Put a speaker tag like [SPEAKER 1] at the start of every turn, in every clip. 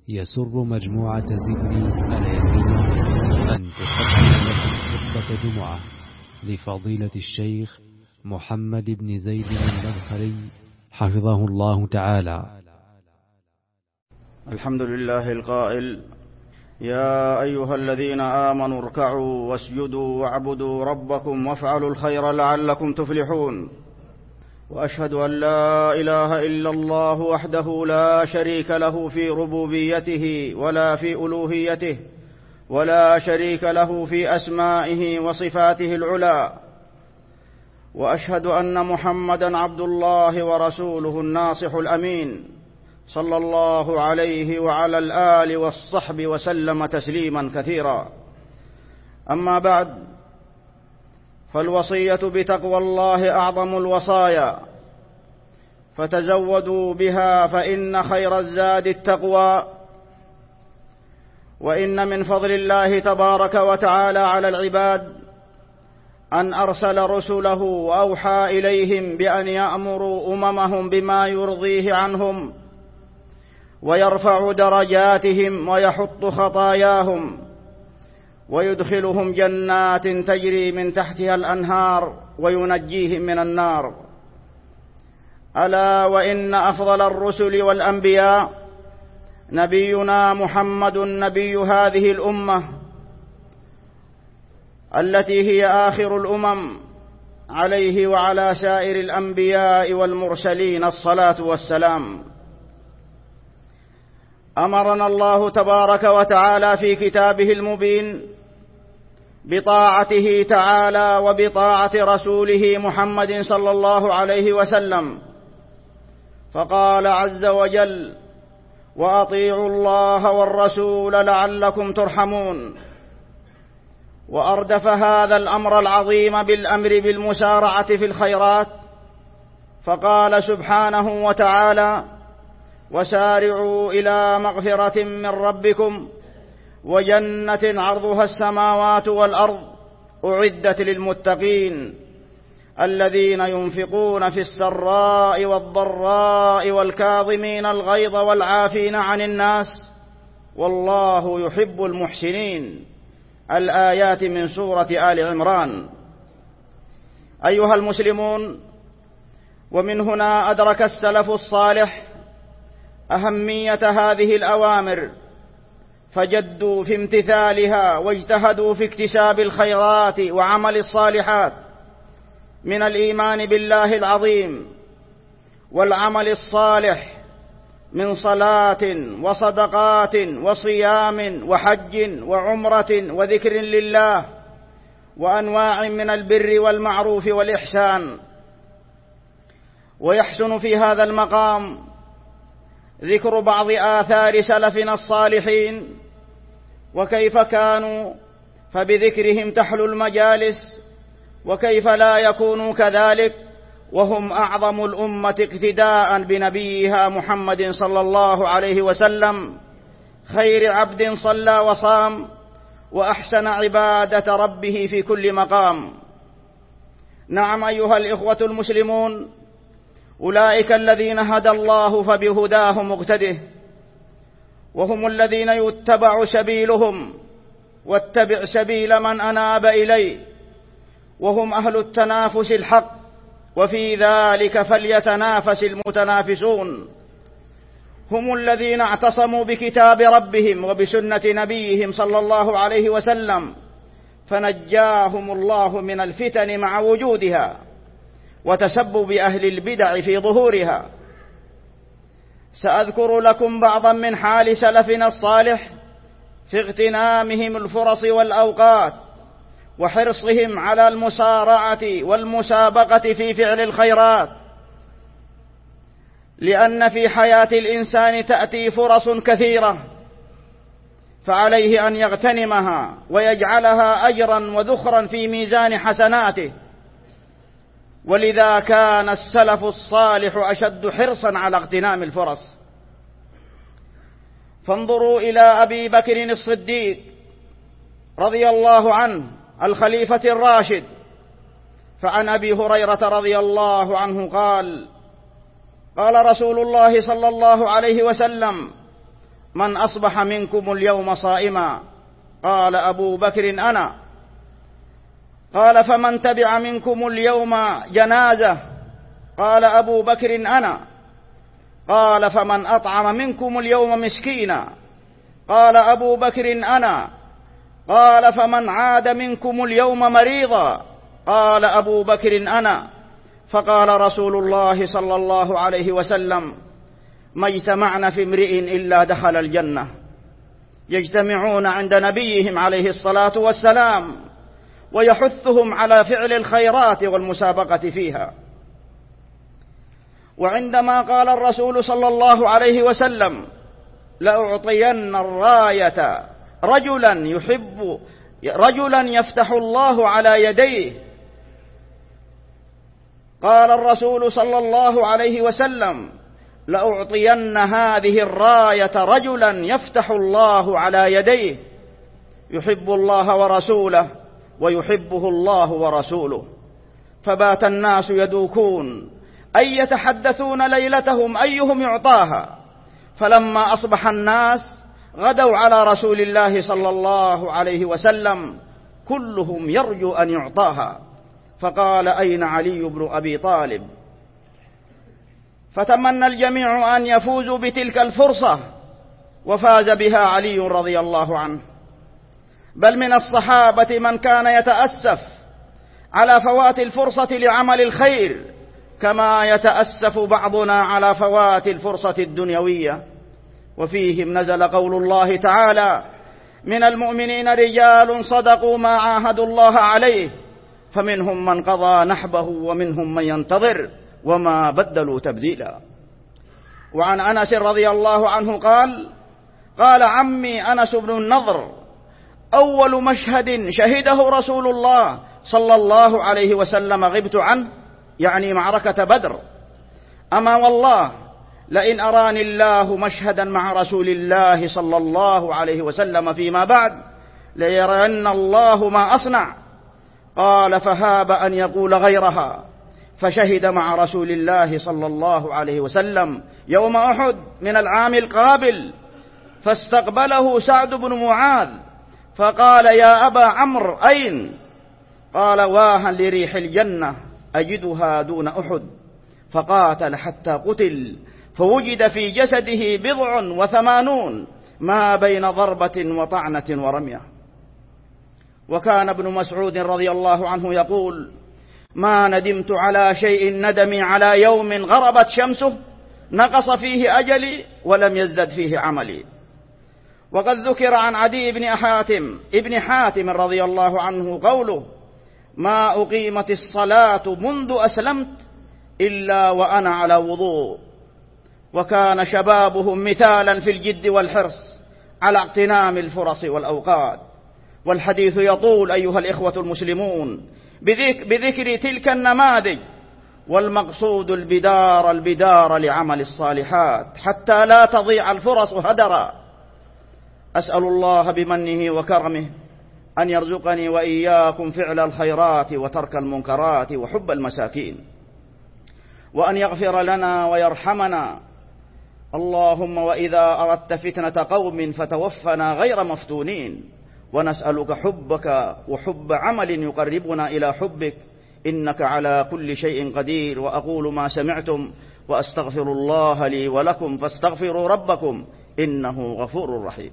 [SPEAKER 1] يسر مجموعة زبري العلمية أن تقدم لكم خطبة جمعة لفضيلة الشيخ محمد بن زيد المدخلي حفظه الله تعالى.
[SPEAKER 2] الحمد لله القائل: يا أيها الذين آمنوا اركعوا واسجدوا واعبدوا ربكم وافعلوا الخير لعلكم تفلحون. وأشهد أن لا إله إلا الله وحده لا شريك له في ربوبيته ولا في ألوهيته، ولا شريك له في أسمائه وصفاته العلى. وأشهد أن محمدًا عبد الله ورسوله الناصح الأمين، صلى الله عليه وعلى الآل والصحب وسلم تسليما كثيرا. أما بعد، فالوصية بتقوى الله أعظم الوصايا، فتزودوا بها فإن خير الزاد التقوى. وإن من فضل الله تبارك وتعالى على العباد أن أرسل رسله وأوحى إليهم بأن يأمروا أممهم بما يرضيه عنهم ويرفع درجاتهم ويحط خطاياهم ويدخلهم جنات تجري من تحتها الأنهار وينجيهم من النار. ألا وإن أفضل الرسل والأنبياء نبينا محمد نبي هذه الأمة التي هي آخر الأمم، عليه وعلى سائر الأنبياء والمرسلين الصلاة والسلام. أمرنا الله تبارك وتعالى في كتابه المبين بطاعته تعالى وبطاعة رسوله محمد صلى الله عليه وسلم، فقال عز وجل: وأطيعوا الله والرسول لعلكم ترحمون. وأردف هذا الأمر العظيم بالأمر بالمسارعة في الخيرات، فقال سبحانه وتعالى: وسارعوا إلى مغفرة من ربكم وجنة عرضها السماوات والأرض أعدت للمتقين الذين ينفقون في السراء والضراء والكاظمين الغيظ والعافين عن الناس والله يحب المحسنين. الآيات من سورة آل عمران. أيها المسلمون، ومن هنا أدرك السلف الصالح أهمية هذه الأوامر، فجدوا في امتثالها واجتهدوا في اكتساب الخيرات وعمل الصالحات من الإيمان بالله العظيم والعمل الصالح من صلاة وصدقات وصيام وحج وعمرة وذكر لله وأنواع من البر والمعروف والإحسان. ويحسن في هذا المقام ذكر بعض آثار سلفنا الصالحين وكيف كانوا، فبذكرهم تحلو المجالس، وكيف لا يكونوا كذلك وهم أعظم الأمة اقتداء بنبيها محمد صلى الله عليه وسلم، خير عبد صلى وصام وأحسن عبادة ربه في كل مقام. نعم أيها الإخوة المسلمون، أولئك الذين هدى الله فبهداه مقتده، وهم الذين يتبع سبيلهم واتبع سبيل من أناب إليه، وهم أهل التنافس الحق، وفي ذلك فليتنافس المتنافسون. هم الذين اعتصموا بكتاب ربهم وبسنة نبيهم صلى الله عليه وسلم، فنجاهم الله من الفتن مع وجودها وتسبب أهل البدع في ظهورها. سأذكر لكم بعضا من حال سلفنا الصالح في اغتنامهم الفرص والأوقات وحرصهم على المسارعة والمسابقة في فعل الخيرات، لأن في حياة الإنسان تأتي فرص كثيرة، فعليه أن يغتنمها ويجعلها أجرا وذخرا في ميزان حسناته. ولذا كان السلف الصالح أشد حرصا على اغتنام الفرص. فانظروا إلى أبي بكر الصديق رضي الله عنه الخليفة الراشد، فعن أبي هريرة رضي الله عنه قال: قال رسول الله صلى الله عليه وسلم: من أصبح منكم اليوم صائما؟ قال أبو بكر أنا. قال فمن تبع منكم اليوم جنازة؟ قال أبو بكر أنا. قال فمن أطعم منكم اليوم مسكينا؟ قال أبو بكر أنا. قال فمن عاد منكم اليوم مريضا؟ قال أبو بكر أنا. فقال رسول الله صلى الله عليه وسلم: ما اجتمعنا في امرئ إلا دخل الجنة. يجتمعون عند نبيهم عليه الصلاة والسلام ويحثهم على فعل الخيرات والمسابقة فيها. وعندما قال الرسول صلى الله عليه وسلم: لأعطين الراية رجلا يفتح الله على يديه، قال الرسول صلى الله عليه وسلم: لأعطين هذه الراية رجلا يفتح الله على يديه يحب الله ورسوله ويحبه الله ورسوله. فبات الناس يدوكون أي يتحدثون ليلتهم أيهم يعطاها، فلما أصبح الناس غدوا على رسول الله صلى الله عليه وسلم كلهم يرجو أن يعطاها، فقال: أين علي بن أبي طالب؟ فتمنى الجميع أن يفوزوا بتلك الفرصة، وفاز بها علي رضي الله عنه. بل من الصحابة من كان يتأسف على فوات الفرصة لعمل الخير كما يتأسف بعضنا على فوات الفرصة الدنيوية. وفيهم نزل قول الله تعالى: من المؤمنين رجال صدقوا ما عاهدوا الله عليه فمنهم من قضى نحبه ومنهم من ينتظر وما بدلوا تبديلا. وعن أنس رضي الله عنه قال عمي أنس بن النضر: أول مشهد شهده رسول الله صلى الله عليه وسلم غبت عنه، يعني معركة بدر. أما والله لئن أراني الله مشهدا مع رسول الله صلى الله عليه وسلم فيما بعد ليرين الله ما أصنع. قال: فهاب أن يقول غيرها، فشهد مع رسول الله صلى الله عليه وسلم يوم أحد من العام القابل، فاستقبله سعد بن معاذ فقال: يا أبا عمرو أين؟ قال: واها لريح الجنة أجدها دون أحد. فقاتل حتى قتل، فوجد في جسده 87 ما بين ضربة وطعنة ورمية. وكان ابن مسعود رضي الله عنه يقول: ما ندمت على شيء ندمي على يوم غربت شمسه نقص فيه أجلي ولم يزدد فيه عملي. وقد ذكر عن عدي ابن حاتم رضي الله عنه قوله: ما أقيمت الصلاة منذ أسلمت إلا وأنا على وضوء. وكان شبابهم مثالا في الجد والحرص على اغتنام الفرص والأوقات. والحديث يطول أيها الإخوة المسلمون بذكر تلك النماذج، والمقصود البدار لعمل الصالحات حتى لا تضيع الفرص هدرا. أسأل الله بمنه وكرمه أن يرزقني وإياكم فعل الخيرات وترك المنكرات وحب المساكين، وأن يغفر لنا ويرحمنا. اللهم وإذا أردت فتنة قوم فتوفنا غير مفتونين، ونسألك حبك وحب عمل يقربنا إلى حبك، إنك على كل شيء قدير. وأقول ما سمعتم وأستغفر الله لي ولكم فاستغفروا ربكم إنه غفور رحيم.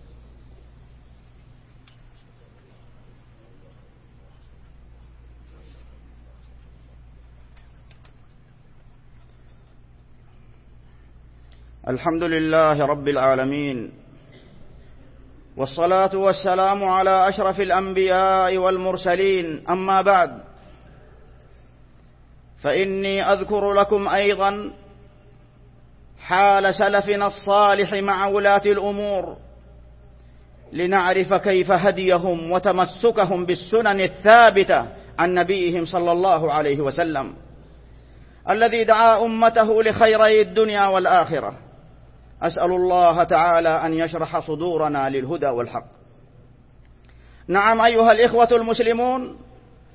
[SPEAKER 2] الحمد لله رب العالمين، والصلاة والسلام على أشرف الأنبياء والمرسلين. أما بعد، فإني أذكر لكم أيضا حال سلفنا الصالح مع ولاة الأمور لنعرف كيف هديهم وتمسكهم بالسنن الثابتة عن نبيهم صلى الله عليه وسلم الذي دعا أمته لخيري الدنيا والآخرة. أسأل الله تعالى أن يشرح صدورنا للهدى والحق. نعم أيها الإخوة المسلمون،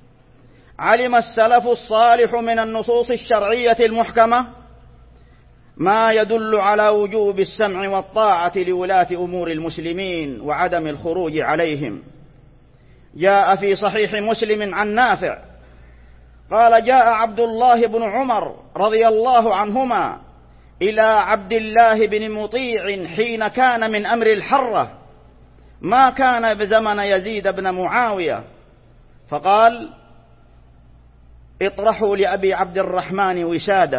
[SPEAKER 2] علم السلف الصالح من النصوص الشرعية المحكمة ما يدل على وجوب السمع والطاعة لولاة أمور المسلمين وعدم الخروج عليهم. جاء في صحيح مسلم عن نافع قال: جاء عبد الله بن عمر رضي الله عنهما إلى عبد الله بن مطيع حين كان من أمر الحرة، ما كان بزمن يزيد بن معاوية، فقال: اطرحوا لأبي عبد الرحمن وساده.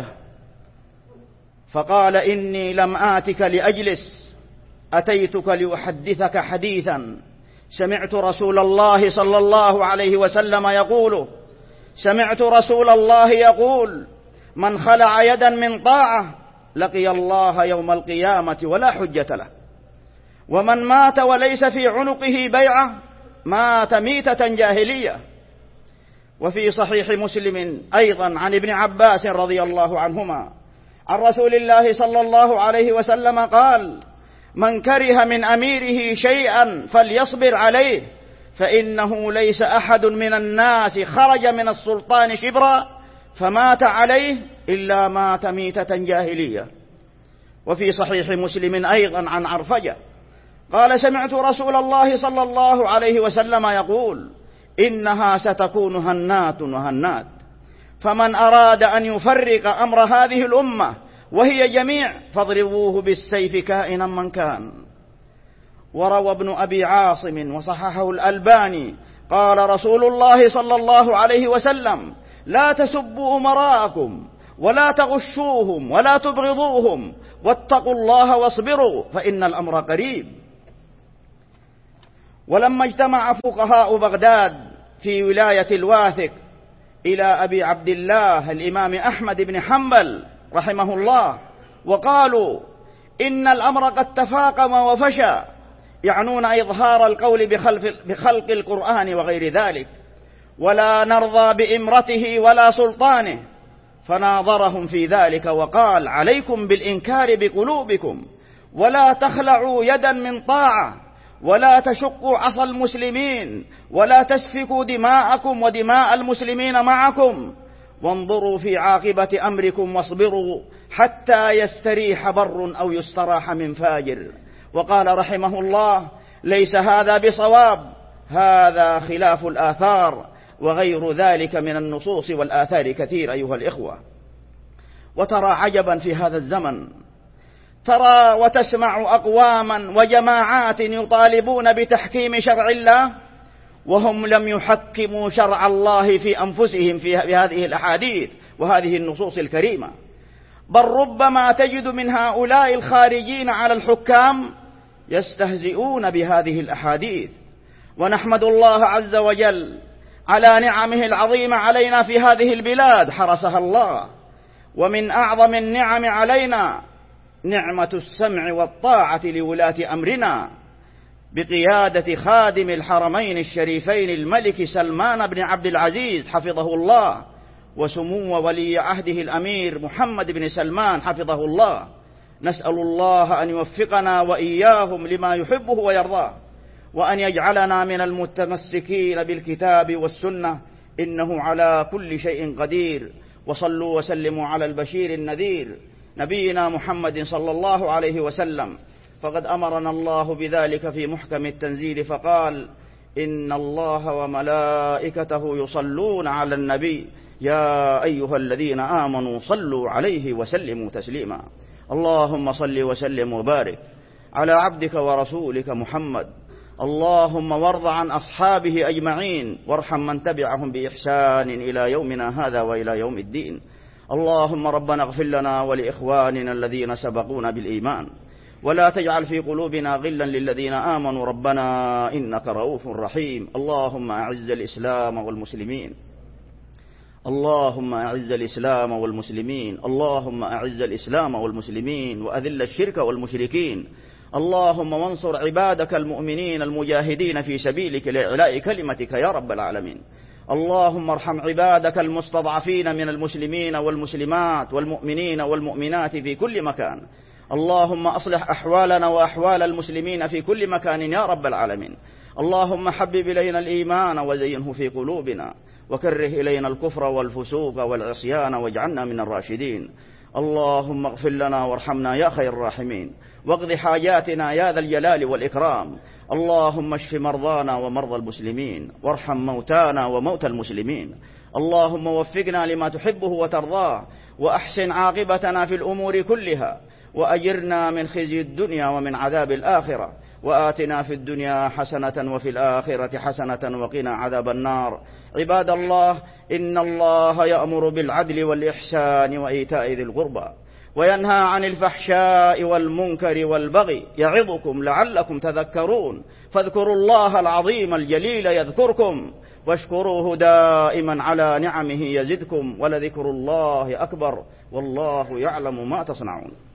[SPEAKER 2] فقال: إني لم آتك لأجلس، أتيتك لأحدثك حديثا سمعت رسول الله صلى الله عليه وسلم يقول: سمعت رسول الله يقول: من خلع يدا من طاعة لقي الله يوم القيامة ولا حجة له، ومن مات وليس في عنقه بيعة مات ميتة جاهلية. وفي صحيح مسلم أيضا عن ابن عباس رضي الله عنهما عن رسول الله صلى الله عليه وسلم قال: من كره من أميره شيئا فليصبر عليه، فإنه ليس أحد من الناس خرج من السلطان شبرا فمات عليه إلا مات ميتة جاهلية. وفي صحيح مسلم أيضا عن عرفجة قال: سمعت رسول الله صلى الله عليه وسلم يقول: إنها ستكون هنات وهنات، فمن أراد أن يفرق أمر هذه الأمة وهي جميع فاضربوه بالسيف كائنا من كان. وروى ابن أبي عاصم وصححه الألباني قال رسول الله صلى الله عليه وسلم: لا تسبوا أمراءكم ولا تغشوهم ولا تبغضوهم واتقوا الله واصبروا فإن الأمر قريب. ولما اجتمع فقهاء بغداد في ولاية الواثق إلى أبي عبد الله الإمام أحمد بن حنبل رحمه الله وقالوا: إن الأمر قد تفاقم وفشى، يعنون إظهار القول بخلق القرآن وغير ذلك، ولا نرضى بإمرته ولا سلطانه، فناظرهم في ذلك وقال: عليكم بالإنكار بقلوبكم، ولا تخلعوا يدا من طاعة، ولا تشقوا عصا المسلمين، ولا تسفكوا دماءكم ودماء المسلمين معكم، وانظروا في عاقبة أمركم واصبروا حتى يستريح بر أو يستراح من فاجر. وقال رحمه الله: ليس هذا بصواب، هذا خلاف الآثار، وغير ذلك من النصوص والآثار كثير أيها الإخوة. وترى عجبا في هذا الزمن، ترى وتسمع أقواما وجماعات يطالبون بتحكيم شرع الله وهم لم يحكموا شرع الله في أنفسهم في هذه الأحاديث وهذه النصوص الكريمة، بل ربما تجد من هؤلاء الخارجين على الحكام يستهزئون بهذه الأحاديث. ونحمد الله عز وجل على نعمه العظيمة علينا في هذه البلاد حرسها الله. ومن أعظم النعم علينا نعمة السمع والطاعة لولاة أمرنا بقيادة خادم الحرمين الشريفين الملك سلمان بن عبد العزيز حفظه الله، وسمو ولي عهده الأمير محمد بن سلمان حفظه الله. نسأل الله أن يوفقنا وإياهم لما يحبه ويرضاه، وأن يجعلنا من المتمسكين بالكتاب والسنة، إنه على كل شيء قدير. وصلوا وسلموا على البشير النذير نبينا محمد صلى الله عليه وسلم، فقد أمرنا الله بذلك في محكم التنزيل فقال: إن الله وملائكته يصلون على النبي يا أيها الذين آمنوا صلوا عليه وسلموا تسليما. اللهم صل وسلم وبارك على عبدك ورسولك محمد. اللهم وارض عن أصحابه أجمعين، وارحم من تبعهم بإحسان إلى يومنا هذا وإلى يوم الدين. اللهم ربنا اغفر لنا ولإخواننا الذين سبقونا بالإيمان، ولا تجعل في قلوبنا غلا للذين آمنوا ربنا إنك رؤوف رحيم. اللهم أعز الإسلام والمسلمين، اللهم أعز الإسلام والمسلمين، اللهم أعز الإسلام والمسلمين، وأذل الشرك والمشركين. اللهم وانصر عبادك المؤمنين المجاهدين في سبيلك لإعلاء كلمتك يا رب العالمين. اللهم ارحم عبادك المستضعفين من المسلمين والمسلمات والمؤمنين والمؤمنات في كل مكان. اللهم أصلح أحوالنا وأحوال المسلمين في كل مكان يا رب العالمين. اللهم حبب إلينا الإيمان وزينه في قلوبنا، وكره إلينا الكفر والفسوق والعصيان واجعلنا من الراشدين. اللهم اغفر لنا وارحمنا يا خير الراحمين، واقض حاجاتنا يا ذا الجلال والإكرام. اللهم اشف مرضانا ومرضى المسلمين، وارحم موتانا وموتى المسلمين. اللهم وفقنا لما تحبه وترضاه، وأحسن عاقبتنا في الأمور كلها، وأجرنا من خزي الدنيا ومن عذاب الآخرة، وآتنا في الدنيا حسنة وفي الآخرة حسنة وقنا عذاب النار. عباد الله، إن الله يأمر بالعدل والإحسان وإيتاء ذي القربى، وينهى عن الفحشاء والمنكر والبغي، يعظكم لعلكم تذكرون. فاذكروا الله العظيم الجليل يذكركم، واشكروه دائما على نعمه يزدكم، ولذكر الله أكبر، والله يعلم ما تصنعون.